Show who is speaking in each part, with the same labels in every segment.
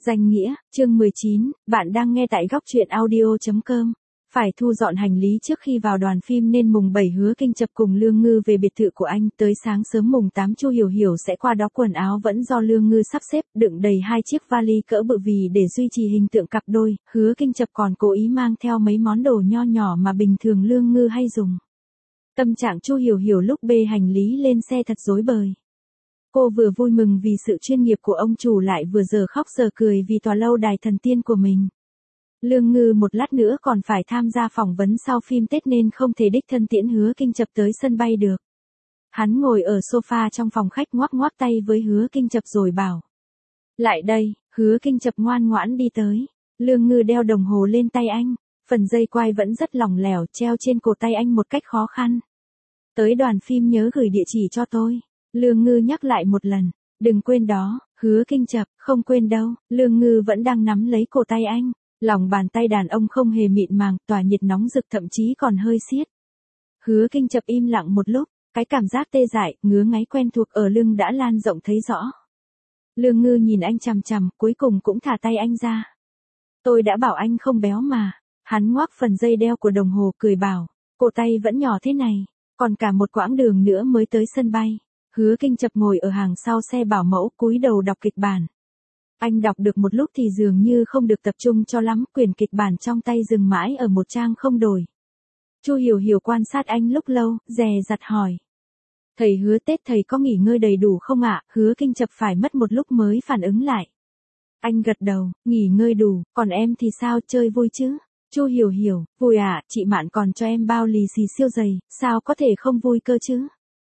Speaker 1: Danh nghĩa, chương 19, bạn đang nghe tại góc truyện audio.com. Phải thu dọn hành lý trước khi vào đoàn phim nên mùng 7 Hứa Kinh Chập cùng Lương Ngư về biệt thự của anh, tới sáng sớm mùng 8 Chu Hiểu Hiểu sẽ qua đó, quần áo vẫn do Lương Ngư sắp xếp, đựng đầy 2 chiếc vali cỡ bự vì để duy trì hình tượng cặp đôi. Hứa Kinh Chập còn cố ý mang theo mấy món đồ nho nhỏ mà bình thường Lương Ngư hay dùng. Tâm trạng Chu Hiểu Hiểu lúc bê hành lý lên xe thật rối bời. Cô vừa vui mừng vì sự chuyên nghiệp của ông chủ, lại vừa giờ khóc giờ cười vì tòa lâu đài thần tiên của mình. Lương Ngư một lát nữa còn phải tham gia phỏng vấn sau phim Tết nên không thể đích thân tiễn Hứa Kinh Chập tới sân bay được. Hắn ngồi ở sofa trong phòng khách ngoắc ngoắc tay với Hứa Kinh Chập rồi bảo: "Lại đây." Hứa Kinh Chập ngoan ngoãn đi tới. Lương Ngư đeo đồng hồ lên tay anh, phần dây quai vẫn rất lỏng lẻo treo trên cổ tay anh một cách khó khăn. "Tới đoàn phim nhớ gửi địa chỉ cho tôi." Lương Ngư nhắc lại một lần. "Đừng quên đó." Hứa Kinh Chập: "Không quên đâu." Lương Ngư vẫn đang nắm lấy cổ tay anh. Lòng bàn tay đàn ông không hề mịn màng, tỏa nhiệt nóng rực, thậm chí còn hơi siết. Hứa Kinh Chập im lặng một lúc, cái cảm giác tê dại, ngứa ngáy quen thuộc ở lưng đã lan rộng thấy rõ. Lương Ngư nhìn anh chằm chằm, cuối cùng cũng thả tay anh ra. "Tôi đã bảo anh không béo mà." Hắn ngoắc phần dây đeo của đồng hồ cười bảo: "Cổ tay vẫn nhỏ thế này, còn cả một quãng đường nữa mới tới sân bay." Hứa Kinh Chập ngồi ở hàng sau xe bảo mẫu, cúi đầu đọc kịch bản. Anh đọc được một lúc thì dường như không được tập trung cho lắm, quyển kịch bản trong tay dừng mãi ở một trang không đổi. Chu Hiểu Hiểu quan sát anh lúc lâu, dè dặt hỏi: "Thầy Hứa, Tết thầy có nghỉ ngơi đầy đủ không ạ?" Hứa Kinh Chập phải mất một lúc mới phản ứng lại. Anh gật đầu: "Nghỉ ngơi đủ, còn em thì sao, chơi vui chứ?" Chu Hiểu Hiểu: "Vui ạ, chị Mạn còn cho em bao lì xì siêu dày, sao có thể không vui cơ chứ?"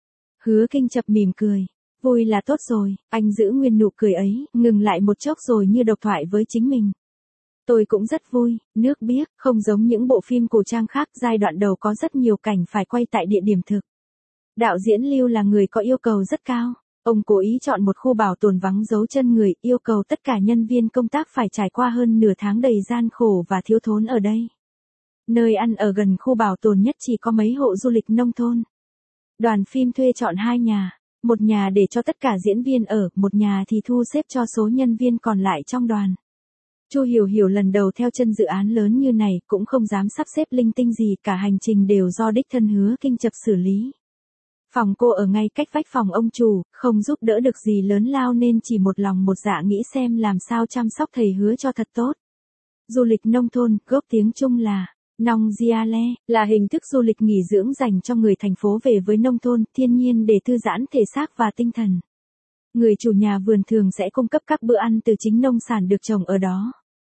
Speaker 1: Hứa Kinh Chập mỉm cười: "Vui là tốt rồi." Anh giữ nguyên nụ cười ấy, ngừng lại một chốc rồi như độc thoại với chính mình: "Tôi cũng rất vui." Nước biếc, không giống những bộ phim cổ trang khác, giai đoạn đầu có rất nhiều cảnh phải quay tại địa điểm thực. Đạo diễn Lưu là người có yêu cầu rất cao. Ông cố ý chọn một khu bảo tồn vắng dấu chân người, yêu cầu tất cả nhân viên công tác phải trải qua hơn nửa tháng đầy gian khổ và thiếu thốn ở đây. Nơi ăn ở gần khu bảo tồn nhất chỉ có mấy hộ du lịch nông thôn. Đoàn phim thuê chọn 2 nhà, một nhà để cho tất cả diễn viên ở, một nhà thì thu xếp cho số nhân viên còn lại trong đoàn. Chu Hiểu Hiểu lần đầu theo chân dự án lớn như này, cũng không dám sắp xếp linh tinh gì, cả hành trình đều do đích thân Hứa Kinh Chập xử lý. Phòng cô ở ngay cách vách phòng ông chủ, không giúp đỡ được gì lớn lao nên chỉ một lòng một dạ nghĩ xem làm sao chăm sóc thầy Hứa cho thật tốt. Du lịch nông thôn, gốc tiếng Trung là Nong Giale, là hình thức du lịch nghỉ dưỡng dành cho người thành phố về với nông thôn, thiên nhiên để thư giãn thể xác và tinh thần. Người chủ nhà vườn thường sẽ cung cấp các bữa ăn từ chính nông sản được trồng ở đó.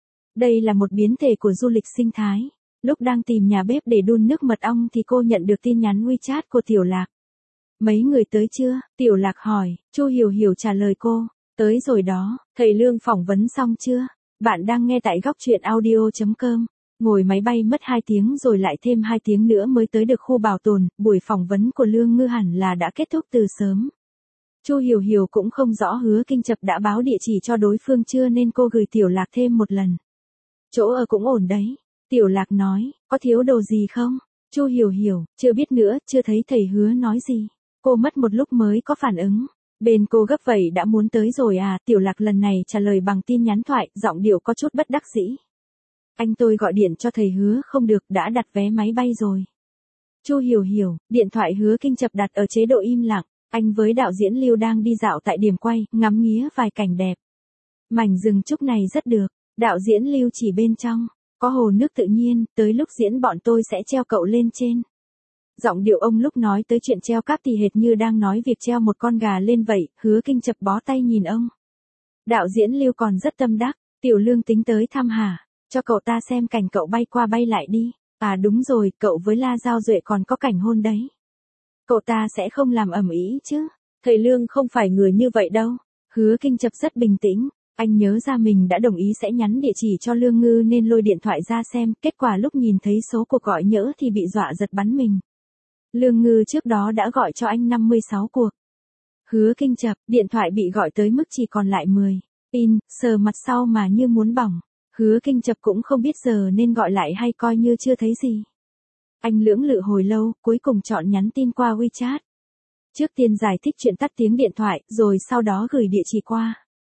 Speaker 1: Đây là một biến thể của du lịch sinh thái. Lúc đang tìm nhà bếp để đun nước mật ong thì cô nhận được tin nhắn WeChat của Tiểu Lạc. "Mấy người tới chưa?" Tiểu Lạc hỏi. Chu Hiểu Hiểu trả lời cô: "Tới rồi đó." "Thầy Lương phỏng vấn xong chưa?" Bạn đang nghe tại góc truyện audio.com. Ngồi máy bay mất 2 tiếng rồi lại thêm 2 tiếng nữa mới tới được khu bảo tồn, buổi phỏng vấn của Lương Ngư hẳn là đã kết thúc từ sớm. Chu Hiểu Hiểu cũng không rõ Hứa Kinh Chập đã báo địa chỉ cho đối phương chưa nên cô gửi Tiểu Lạc thêm một lần. "Chỗ ở cũng ổn đấy." Tiểu Lạc nói. "Có thiếu đồ gì không?" Chu Hiểu Hiểu: "Chưa biết nữa, chưa thấy thầy Hứa nói gì." Cô mất một lúc mới có phản ứng. "Bên cô gấp vậy đã muốn tới rồi à?" Tiểu Lạc lần này trả lời bằng tin nhắn thoại, giọng điệu có chút bất đắc dĩ. "Anh tôi gọi điện cho thầy Hứa không được, đã đặt vé máy bay rồi." Chu Hiểu Hiểu: Điện thoại Hứa Kinh Chập đặt ở chế độ im lặng. Anh với đạo diễn Lưu đang đi dạo tại điểm quay, ngắm nghía vài cảnh đẹp. Mảnh rừng trúc này rất được. Đạo diễn Lưu chỉ bên trong. "Có hồ nước tự nhiên, tới lúc diễn bọn tôi sẽ treo cậu lên trên." Giọng điệu ông lúc nói tới chuyện treo cáp thì hệt như đang nói việc treo một con gà lên vậy. Hứa Kinh Chập bó tay nhìn ông. Đạo diễn Lưu còn rất tâm đắc. "Tiểu Lương tính tới thăm hả? Cho cậu ta xem cảnh cậu bay qua bay lại đi." "À đúng rồi, cậu với La Giao Duệ còn có cảnh hôn đấy. Cậu ta sẽ không làm ầm ĩ chứ?" "Thầy Lương không phải người như vậy đâu." Hứa Kinh Chập rất bình tĩnh. Anh nhớ ra mình đã đồng ý sẽ nhắn địa chỉ cho Lương Ngư nên lôi điện thoại ra xem, kết quả lúc nhìn thấy số cuộc gọi nhỡ thì bị dọa giật bắn mình. Lương Ngư trước đó đã gọi cho anh 56 cuộc. Hứa Kinh Chập, điện thoại bị gọi tới mức chỉ còn lại 10 pin, sờ mặt sau mà như muốn bỏng. Hứa Kinh Chập cũng không biết giờ nên gọi lại hay coi như chưa thấy gì. Anh lưỡng lự hồi lâu, cuối cùng chọn nhắn tin qua WeChat. Trước tiên giải thích chuyện tắt tiếng điện thoại, rồi sau đó gửi địa chỉ qua.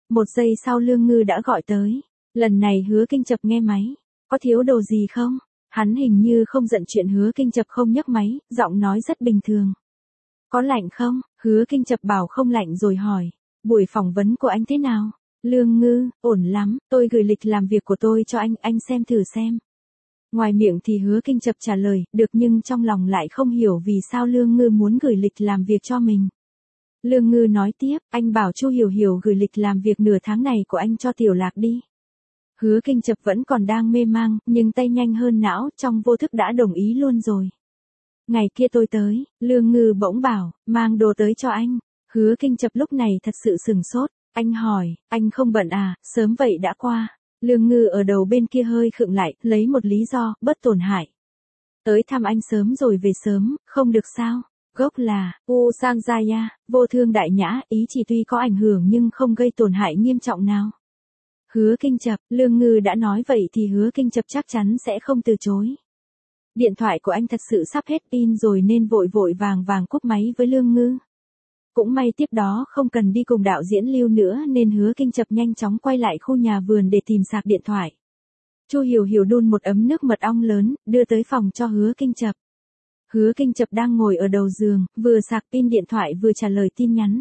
Speaker 1: Một giây sau Lương Ngư đã gọi tới. Lần này Hứa Kinh Chập nghe máy. Có thiếu đồ gì không? Hắn hình như không giận chuyện Hứa Kinh Chập không nhấc máy, giọng nói rất bình thường. Có lạnh không? Hứa Kinh Chập bảo không lạnh rồi hỏi. Buổi phỏng vấn của anh thế nào? Lương Ngư, ổn lắm, tôi gửi lịch làm việc của tôi cho anh xem thử xem. Ngoài miệng thì Hứa Kinh Chập trả lời, được, nhưng trong lòng lại không hiểu vì sao Lương Ngư muốn gửi lịch làm việc cho mình. Lương Ngư nói tiếp, anh bảo Chu Hiểu Hiểu gửi lịch làm việc nửa tháng này của anh cho Tiểu Lạc đi. Hứa Kinh Chập vẫn còn đang mê mang, nhưng tay nhanh hơn não, trong vô thức đã đồng ý luôn rồi. Ngày kia tôi tới, Lương Ngư bỗng bảo, mang đồ tới cho anh. Hứa Kinh Chập lúc này thật sự sửng sốt, anh hỏi, anh không bận à, sớm vậy đã qua. Lương Ngư ở đầu bên kia hơi khựng lại, lấy một lý do, bất tổn hại. Tới thăm anh sớm rồi về sớm, không được sao? Gốc là, Usangzaya, vô thương đại nhã, ý chỉ tuy có ảnh hưởng nhưng không gây tổn hại nghiêm trọng nào. Hứa Kinh Chập, Lương Ngư đã nói vậy thì Hứa Kinh Chập chắc chắn sẽ không từ chối. Điện thoại của anh thật sự sắp hết pin rồi nên vội vội vàng cúp máy với Lương Ngư. Cũng may tiếp đó không cần đi cùng đạo diễn Lưu nữa nên Hứa Kinh Chập nhanh chóng quay lại khu nhà vườn để tìm sạc điện thoại. Chu Hiểu Hiểu đun một ấm nước mật ong lớn, đưa tới phòng cho Hứa Kinh Chập. Hứa Kinh Chập đang ngồi ở đầu giường, vừa sạc pin điện thoại vừa trả lời tin nhắn.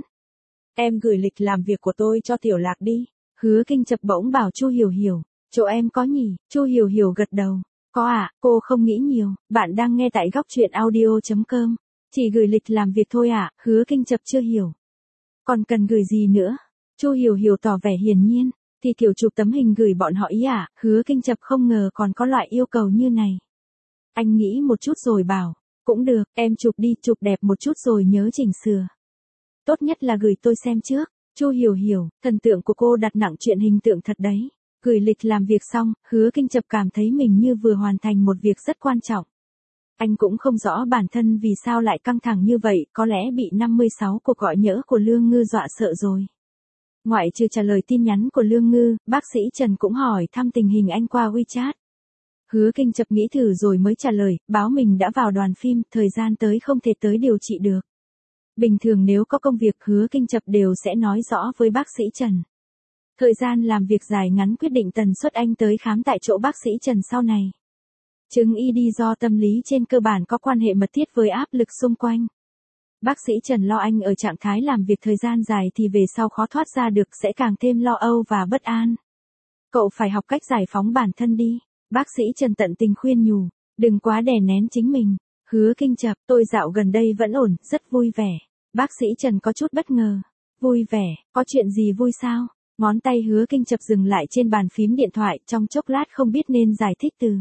Speaker 1: Em gửi lịch làm việc của tôi cho Tiểu Lạc đi. Hứa Kinh Chập bỗng bảo Chu Hiểu Hiểu, chỗ em có nhỉ? Chu Hiểu Hiểu gật đầu. Có ạ, cô không nghĩ nhiều, bạn đang nghe tại góc truyện audio.com. Chỉ gửi lịch làm việc thôi ạ, Hứa Kinh Chập chưa hiểu. Còn cần gửi gì nữa? Chu Hiểu Hiểu tỏ vẻ hiển nhiên, thì kiểu chụp tấm hình gửi bọn họ ý ạ, Hứa Kinh Chập không ngờ còn có loại yêu cầu như này. Anh nghĩ một chút rồi bảo, cũng được, em chụp đi, chụp đẹp một chút rồi nhớ chỉnh sửa. Tốt nhất là gửi tôi xem trước. Chu Hiểu Hiểu, thần tượng của cô đặt nặng chuyện hình tượng thật đấy. Gửi lịch làm việc xong, Hứa Kinh Chập cảm thấy mình như vừa hoàn thành một việc rất quan trọng. Anh cũng không rõ bản thân vì sao lại căng thẳng như vậy, có lẽ bị 56 cuộc gọi nhỡ của Lương Ngư dọa sợ rồi. Ngoại trừ trả lời tin nhắn của Lương Ngư, bác sĩ Trần cũng hỏi thăm tình hình anh qua WeChat. Hứa Kinh Chập nghĩ thử rồi mới trả lời, báo mình đã vào đoàn phim, thời gian tới không thể tới điều trị được. Bình thường nếu có công việc Hứa Kinh Chập đều sẽ nói rõ với bác sĩ Trần. Thời gian làm việc dài ngắn quyết định tần suất anh tới khám tại chỗ bác sĩ Trần sau này. Chứng ED do tâm lý trên cơ bản có quan hệ mật thiết với áp lực xung quanh. Bác sĩ Trần lo anh ở trạng thái làm việc thời gian dài thì về sau khó thoát ra được sẽ càng thêm lo âu và bất an. Cậu phải học cách giải phóng bản thân đi. Bác sĩ Trần tận tình khuyên nhủ, đừng quá đè nén chính mình. Hứa Kinh Chập, tôi dạo gần đây vẫn ổn, rất vui vẻ. Bác sĩ Trần có chút bất ngờ. Vui vẻ, có chuyện gì vui sao? Ngón tay Hứa Kinh Chập dừng lại trên bàn phím điện thoại, trong chốc lát không biết nên giải thích từ.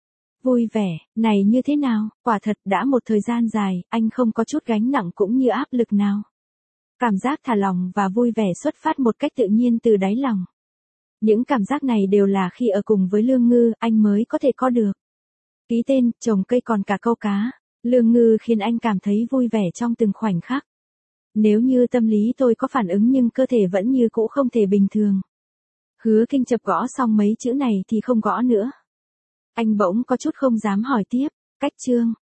Speaker 1: Vui vẻ, này như thế nào? Quả thật đã một thời gian dài, anh không có chút gánh nặng cũng như áp lực nào. Cảm giác thả lỏng và vui vẻ xuất phát một cách tự nhiên từ đáy lòng. Những cảm giác này đều là khi ở cùng với Lương Ngư, anh mới có thể có được. Ký tên, trồng cây còn cả câu cá. Lương Ngư khiến anh cảm thấy vui vẻ trong từng khoảnh khắc. Nếu như tâm lý tôi có phản ứng nhưng cơ thể vẫn như cũ không thể bình thường. Hứa Kinh Chập gõ xong mấy chữ này thì không gõ nữa. Anh bỗng có chút không dám hỏi tiếp, cách chương.